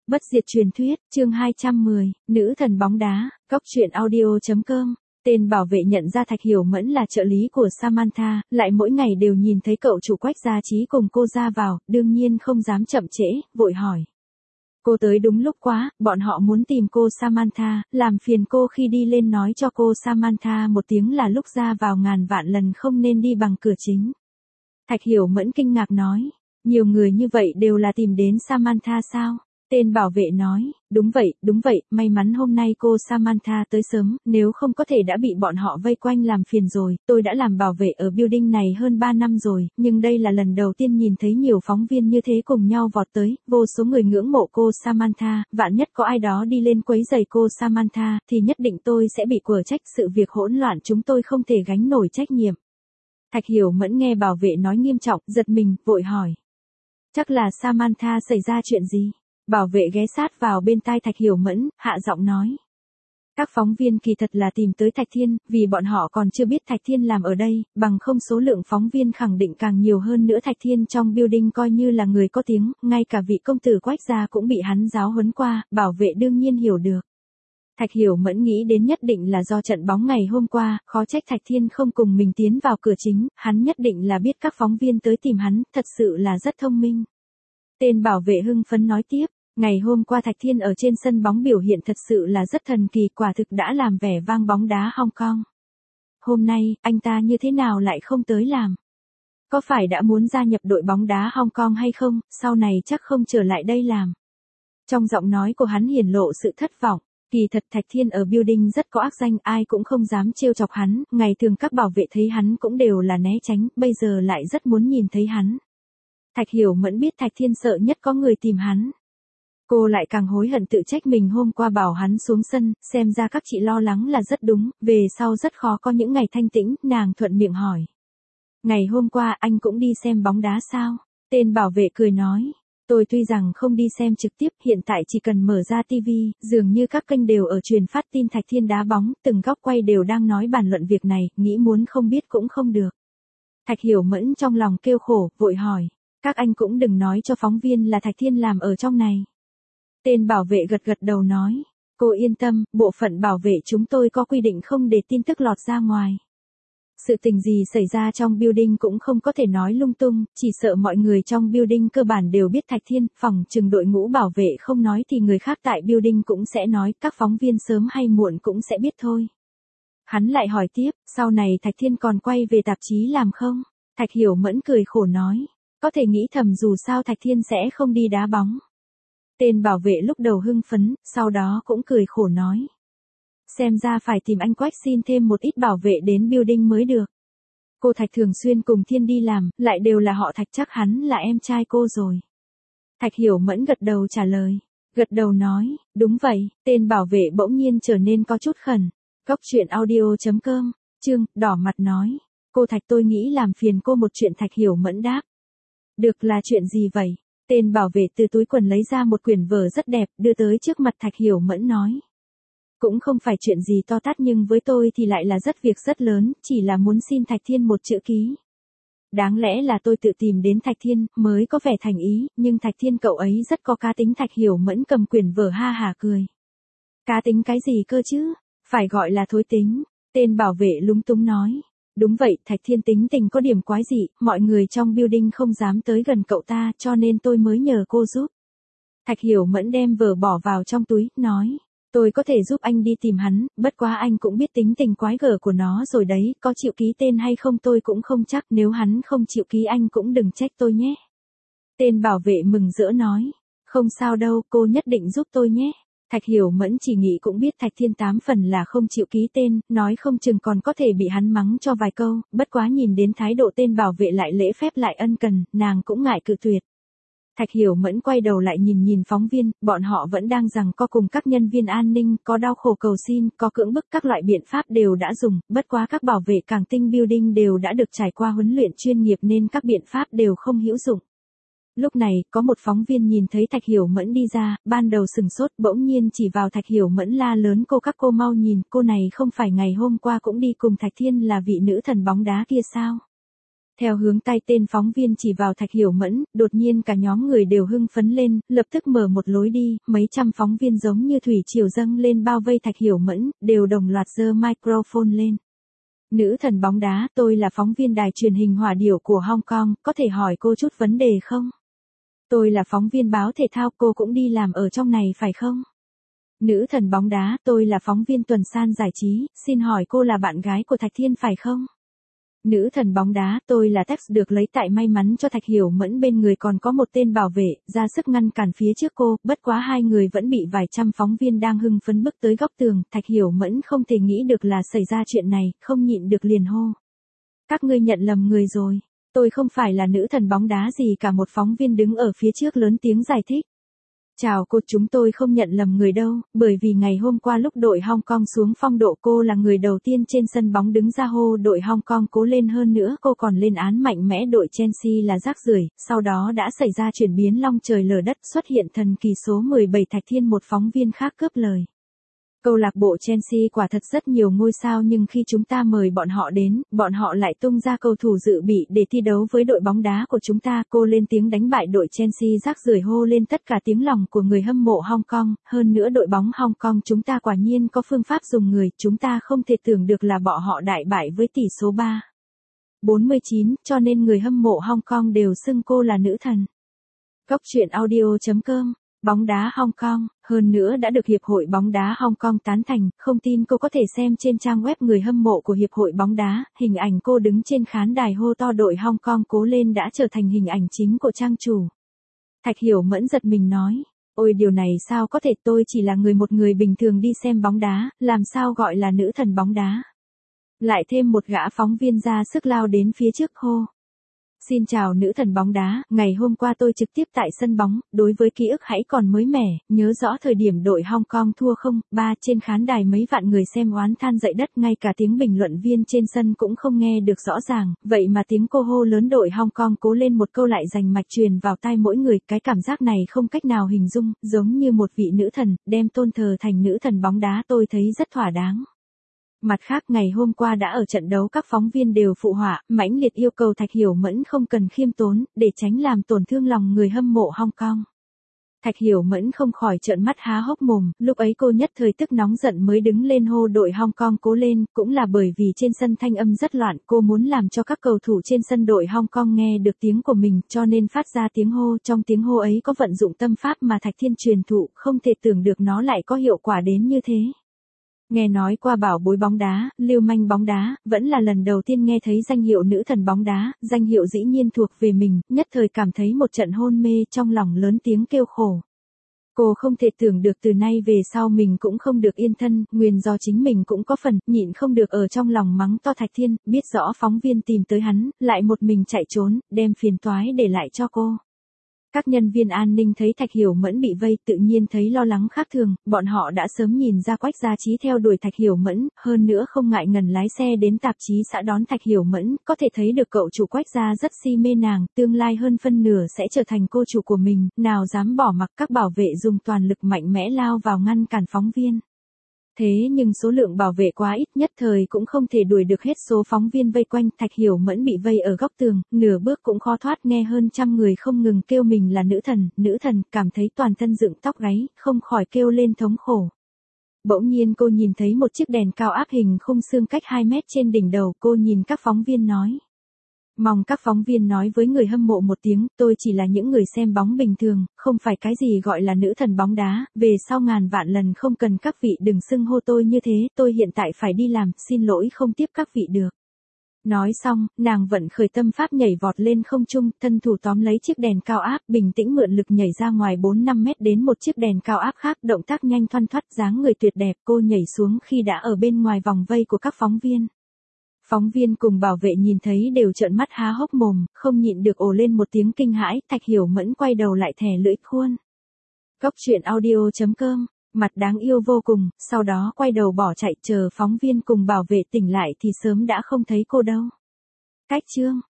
Bất diệt truyền thuyết, chương 210, nữ thần bóng đá, góc truyện audio.com. Tên bảo vệ nhận ra Thạch Hiểu Mẫn là trợ lý của Samantha, lại mỗi ngày đều nhìn thấy cậu chủ Quách Gia Trí cùng cô ra vào, đương nhiên không dám chậm trễ, vội hỏi. Cô tới đúng lúc quá, bọn họ muốn tìm cô Samantha, làm phiền cô khi đi lên nói cho cô Samantha một tiếng là lúc ra vào ngàn vạn lần không nên đi bằng cửa chính. Thạch Hiểu Mẫn kinh ngạc nói, nhiều người như vậy đều là tìm đến Samantha sao? Tên bảo vệ nói, đúng vậy, may mắn hôm nay cô Samantha tới sớm, nếu không có thể đã bị bọn họ vây quanh làm phiền rồi, tôi đã làm bảo vệ ở building này hơn 3 năm rồi, nhưng đây là lần đầu tiên nhìn thấy nhiều phóng viên như thế cùng nhau vọt tới, vô số người ngưỡng mộ cô Samantha, vạn nhất có ai đó đi lên quấy rầy cô Samantha, thì nhất định tôi sẽ bị quở trách sự việc hỗn loạn chúng tôi không thể gánh nổi trách nhiệm. Thạch Hiểu Mẫn nghe bảo vệ nói nghiêm trọng, giật mình, vội hỏi. Chắc là Samantha xảy ra chuyện gì? Bảo vệ ghé sát vào bên tai Thạch Hiểu Mẫn, hạ giọng nói. Các phóng viên kỳ thật là tìm tới Thạch Thiên, vì bọn họ còn chưa biết Thạch Thiên làm ở đây, bằng không số lượng phóng viên khẳng định càng nhiều hơn nữa. Thạch Thiên trong building coi như là người có tiếng, ngay cả vị công tử Quách gia cũng bị hắn giáo huấn qua, bảo vệ đương nhiên hiểu được. Thạch Hiểu Mẫn nghĩ đến nhất định là do trận bóng ngày hôm qua, khó trách Thạch Thiên không cùng mình tiến vào cửa chính, hắn nhất định là biết các phóng viên tới tìm hắn, thật sự là rất thông minh. Tên bảo vệ hưng phấn nói tiếp. Ngày hôm qua Thạch Thiên ở trên sân bóng biểu hiện thật sự là rất thần kỳ, quả thực đã làm vẻ vang bóng đá Hong Kong. Hôm nay, anh ta như thế nào lại không tới làm? Có phải đã muốn gia nhập đội bóng đá Hong Kong hay không, sau này chắc không trở lại đây làm. Trong giọng nói của hắn hiển lộ sự thất vọng, kỳ thật Thạch Thiên ở building rất có ác danh, ai cũng không dám trêu chọc hắn, ngày thường các bảo vệ thấy hắn cũng đều là né tránh, bây giờ lại rất muốn nhìn thấy hắn. Thạch Hiểu Mẫn biết Thạch Thiên sợ nhất có người tìm hắn. Cô lại càng hối hận tự trách mình hôm qua bảo hắn xuống sân, xem ra các chị lo lắng là rất đúng, về sau rất khó có những ngày thanh tĩnh, nàng thuận miệng hỏi. Ngày hôm qua anh cũng đi xem bóng đá sao? Tên bảo vệ cười nói, tôi tuy rằng không đi xem trực tiếp, hiện tại chỉ cần mở ra TV, dường như các kênh đều ở truyền phát tin Thạch Thiên đá bóng, từng góc quay đều đang nói bàn luận việc này, nghĩ muốn không biết cũng không được. Thạch Hiểu Mẫn trong lòng kêu khổ, vội hỏi, các anh cũng đừng nói cho phóng viên là Thạch Thiên làm ở trong này. Tên bảo vệ gật đầu nói, cô yên tâm, bộ phận bảo vệ chúng tôi có quy định không để tin tức lọt ra ngoài. Sự tình gì xảy ra trong building cũng không có thể nói lung tung, chỉ sợ mọi người trong building cơ bản đều biết Thạch Thiên, phòng chừng đội ngũ bảo vệ không nói thì người khác tại building cũng sẽ nói, các phóng viên sớm hay muộn cũng sẽ biết thôi. Hắn lại hỏi tiếp, sau này Thạch Thiên còn quay về tạp chí làm không? Thạch Hiểu Mẫn cười khổ nói, có thể nghĩ thầm dù sao Thạch Thiên sẽ không đi đá bóng. Tên bảo vệ lúc đầu hưng phấn, sau đó cũng cười khổ nói. Xem ra phải tìm anh Quách xin thêm một ít bảo vệ đến building mới được. Cô Thạch thường xuyên cùng Thiên đi làm, lại đều là họ Thạch, chắc hắn là em trai cô rồi. Thạch Hiểu Mẫn gật đầu trả lời. Gật đầu nói, đúng vậy, tên bảo vệ bỗng nhiên trở nên có chút khẩn. Góc truyện audio.com, chương, đỏ mặt nói. Cô Thạch tôi nghĩ làm phiền cô một chuyện. Thạch Hiểu Mẫn đáp. Được, là chuyện gì vậy? Tên bảo vệ từ túi quần lấy ra một quyển vở rất đẹp, đưa tới trước mặt Thạch Hiểu Mẫn nói. Cũng không phải chuyện gì to tát nhưng với tôi thì lại là việc rất lớn, chỉ là muốn xin Thạch Thiên một chữ ký. Đáng lẽ là tôi tự tìm đến Thạch Thiên, mới có vẻ thành ý, nhưng Thạch Thiên cậu ấy rất có cá tính. Thạch Hiểu Mẫn cầm quyển vở ha hả cười. Cá tính cái gì cơ chứ? Phải gọi là thối tính. Tên bảo vệ lúng túng nói. Đúng vậy, Thạch Thiên tính tình có điểm quái dị, mọi người trong building không dám tới gần cậu ta, cho nên tôi mới nhờ cô giúp. Thạch Hiểu Mẫn đem vở bỏ vào trong túi, nói, tôi có thể giúp anh đi tìm hắn, bất quá anh cũng biết tính tình quái gở của nó rồi đấy, có chịu ký tên hay không tôi cũng không chắc, nếu hắn không chịu ký anh cũng đừng trách tôi nhé. Tên bảo vệ mừng rỡ nói, không sao đâu, cô nhất định giúp tôi nhé. Thạch Hiểu Mẫn chỉ nghĩ cũng biết Thạch Thiên 8 phần là không chịu ký tên, nói không chừng còn có thể bị hắn mắng cho vài câu, bất quá nhìn đến thái độ tên bảo vệ lại lễ phép lại ân cần, nàng cũng ngại cự tuyệt. Thạch Hiểu Mẫn quay đầu lại nhìn phóng viên, bọn họ vẫn đang giằng co cùng các nhân viên an ninh, có đau khổ cầu xin, có cưỡng bức, các loại biện pháp đều đã dùng, bất quá các bảo vệ Cảng Tinh Building đều đã được trải qua huấn luyện chuyên nghiệp nên các biện pháp đều không hữu dụng. Lúc này, có một phóng viên nhìn thấy Thạch Hiểu Mẫn đi ra, ban đầu sừng sốt, bỗng nhiên chỉ vào Thạch Hiểu Mẫn la lớn, các cô mau nhìn, cô này không phải ngày hôm qua cũng đi cùng Thạch Thiên là vị nữ thần bóng đá kia sao? Theo hướng tay tên phóng viên chỉ vào Thạch Hiểu Mẫn, đột nhiên cả nhóm người đều hưng phấn lên, lập tức mở một lối đi, mấy trăm phóng viên giống như thủy triều dâng lên bao vây Thạch Hiểu Mẫn, đều đồng loạt giơ microphone lên. Nữ thần bóng đá, tôi là phóng viên đài truyền hình Hỏa Điểu của Hong Kong, có thể hỏi cô chút vấn đề không? Tôi là phóng viên báo thể thao, cô cũng đi làm ở trong này phải không? Nữ thần bóng đá, tôi là phóng viên tuần san giải trí, xin hỏi cô là bạn gái của Thạch Thiên phải không? Nữ thần bóng đá, tôi là Tex được lấy tại may mắn cho Thạch Hiểu Mẫn bên người còn có một tên bảo vệ, ra sức ngăn cản phía trước cô, bất quá hai người vẫn bị vài trăm phóng viên đang hưng phấn bước tới góc tường, Thạch Hiểu Mẫn không thể nghĩ được là xảy ra chuyện này, không nhịn được liền hô. Các ngươi nhận lầm người rồi, tôi không phải là nữ thần bóng đá gì cả, một phóng viên đứng ở phía trước lớn tiếng giải thích. Chào cô, chúng tôi không nhận lầm người đâu, bởi vì ngày hôm qua lúc đội Hong Kong xuống phong độ cô là người đầu tiên trên sân bóng đứng ra hô đội Hong Kong cố lên, hơn nữa cô còn lên án mạnh mẽ đội Chelsea là rác rưởi, sau đó đã xảy ra chuyển biến long trời lở đất, xuất hiện thần kỳ số 17 Thạch Thiên, một phóng viên khác cướp lời. Câu lạc bộ Chelsea quả thật rất nhiều ngôi sao nhưng khi chúng ta mời bọn họ đến, bọn họ lại tung ra cầu thủ dự bị để thi đấu với đội bóng đá của chúng ta. Cô lên tiếng đánh bại đội Chelsea rác rưởi, hô lên tất cả tiếng lòng của người hâm mộ Hong Kong. Hơn nữa đội bóng Hong Kong chúng ta quả nhiên có phương pháp dùng người, chúng ta không thể tưởng được là bọn họ đại bại với tỷ số 3-49, cho nên người hâm mộ Hong Kong đều xưng cô là nữ thần. Góc truyện audio.com. Bóng đá Hong Kong, hơn nữa đã được Hiệp hội bóng đá Hong Kong tán thành, không tin cô có thể xem trên trang web người hâm mộ của Hiệp hội bóng đá, hình ảnh cô đứng trên khán đài hô to đội Hong Kong cố lên đã trở thành hình ảnh chính của trang chủ. Thạch Hiểu Mẫn giật mình nói, ôi điều này sao có thể, tôi chỉ là một người bình thường đi xem bóng đá, làm sao gọi là nữ thần bóng đá. Lại thêm một gã phóng viên ra sức lao đến phía trước hô. Xin chào nữ thần bóng đá, ngày hôm qua tôi trực tiếp tại sân bóng, đối với ký ức hãy còn mới mẻ, nhớ rõ thời điểm đội Hong Kong thua 0-3 trên khán đài mấy vạn người xem oán than dậy đất, ngay cả tiếng bình luận viên trên sân cũng không nghe được rõ ràng, vậy mà tiếng cô hô lớn đội Hong Kong cố lên một câu lại rành mạch truyền vào tai mỗi người, cái cảm giác này không cách nào hình dung, giống như một vị nữ thần, đem tôn thờ thành nữ thần bóng đá, tôi thấy rất thỏa đáng. Mặt khác ngày hôm qua đã ở trận đấu các phóng viên đều phụ họa, mãnh liệt yêu cầu Thạch Hiểu Mẫn không cần khiêm tốn, để tránh làm tổn thương lòng người hâm mộ Hong Kong. Thạch Hiểu Mẫn không khỏi trợn mắt há hốc mồm, lúc ấy cô nhất thời tức nóng giận mới đứng lên hô đội Hong Kong cố lên, cũng là bởi vì trên sân thanh âm rất loạn, cô muốn làm cho các cầu thủ trên sân đội Hong Kong nghe được tiếng của mình, cho nên phát ra tiếng hô, trong tiếng hô ấy có vận dụng tâm pháp mà Thạch Thiên truyền thụ, không thể tưởng được nó lại có hiệu quả đến như thế. Nghe nói qua bảo bối bóng đá, lưu manh bóng đá, vẫn là lần đầu tiên nghe thấy danh hiệu nữ thần bóng đá, danh hiệu dĩ nhiên thuộc về mình, nhất thời cảm thấy một trận hôn mê, trong lòng lớn tiếng kêu khổ. Cô không thể tưởng được từ nay về sau mình cũng không được yên thân, nguyền do chính mình cũng có phần, nhịn không được ở trong lòng mắng to Thạch Thiên, biết rõ phóng viên tìm tới hắn, lại một mình chạy trốn, đem phiền toái để lại cho cô. Các nhân viên an ninh thấy Thạch Hiểu Mẫn bị vây tự nhiên thấy lo lắng khác thường, bọn họ đã sớm nhìn ra Quách Gia Trí theo đuổi Thạch Hiểu Mẫn, hơn nữa không ngại ngần lái xe đến tạp chí xã đón Thạch Hiểu Mẫn, có thể thấy được cậu chủ Quách Gia rất si mê nàng, tương lai hơn phân nửa sẽ trở thành cô chủ của mình, nào dám bỏ mặc, các bảo vệ dùng toàn lực mạnh mẽ lao vào ngăn cản phóng viên. Thế nhưng số lượng bảo vệ quá ít, nhất thời cũng không thể đuổi được hết số phóng viên vây quanh, Thạch Hiểu Mẫn bị vây ở góc tường, nửa bước cũng khó thoát, nghe hơn trăm người không ngừng kêu mình là nữ thần, cảm thấy toàn thân dựng tóc gáy, không khỏi kêu lên thống khổ. Bỗng nhiên cô nhìn thấy một chiếc đèn cao áp hình khung xương cách 2 mét trên đỉnh đầu, cô nhìn các phóng viên nói. Mong các phóng viên nói với người hâm mộ một tiếng, tôi chỉ là những người xem bóng bình thường, không phải cái gì gọi là nữ thần bóng đá, về sau ngàn vạn lần không cần các vị đừng xưng hô tôi như thế, tôi hiện tại phải đi làm, xin lỗi không tiếp các vị được. Nói xong, nàng vận khởi tâm pháp nhảy vọt lên không trung, thân thủ tóm lấy chiếc đèn cao áp, bình tĩnh mượn lực nhảy ra ngoài 4-5 mét đến một chiếc đèn cao áp khác, động tác nhanh thoăn thoắt, dáng người tuyệt đẹp, cô nhảy xuống khi đã ở bên ngoài vòng vây của các phóng viên. Phóng viên cùng bảo vệ nhìn thấy đều trợn mắt há hốc mồm, không nhịn được ồ lên một tiếng kinh hãi, Thạch Hiểu Mẫn quay đầu lại thè lưỡi khuôn. Góc truyện audio.com, mặt đáng yêu vô cùng, sau đó quay đầu bỏ chạy, chờ phóng viên cùng bảo vệ tỉnh lại thì sớm đã không thấy cô đâu. Cách chương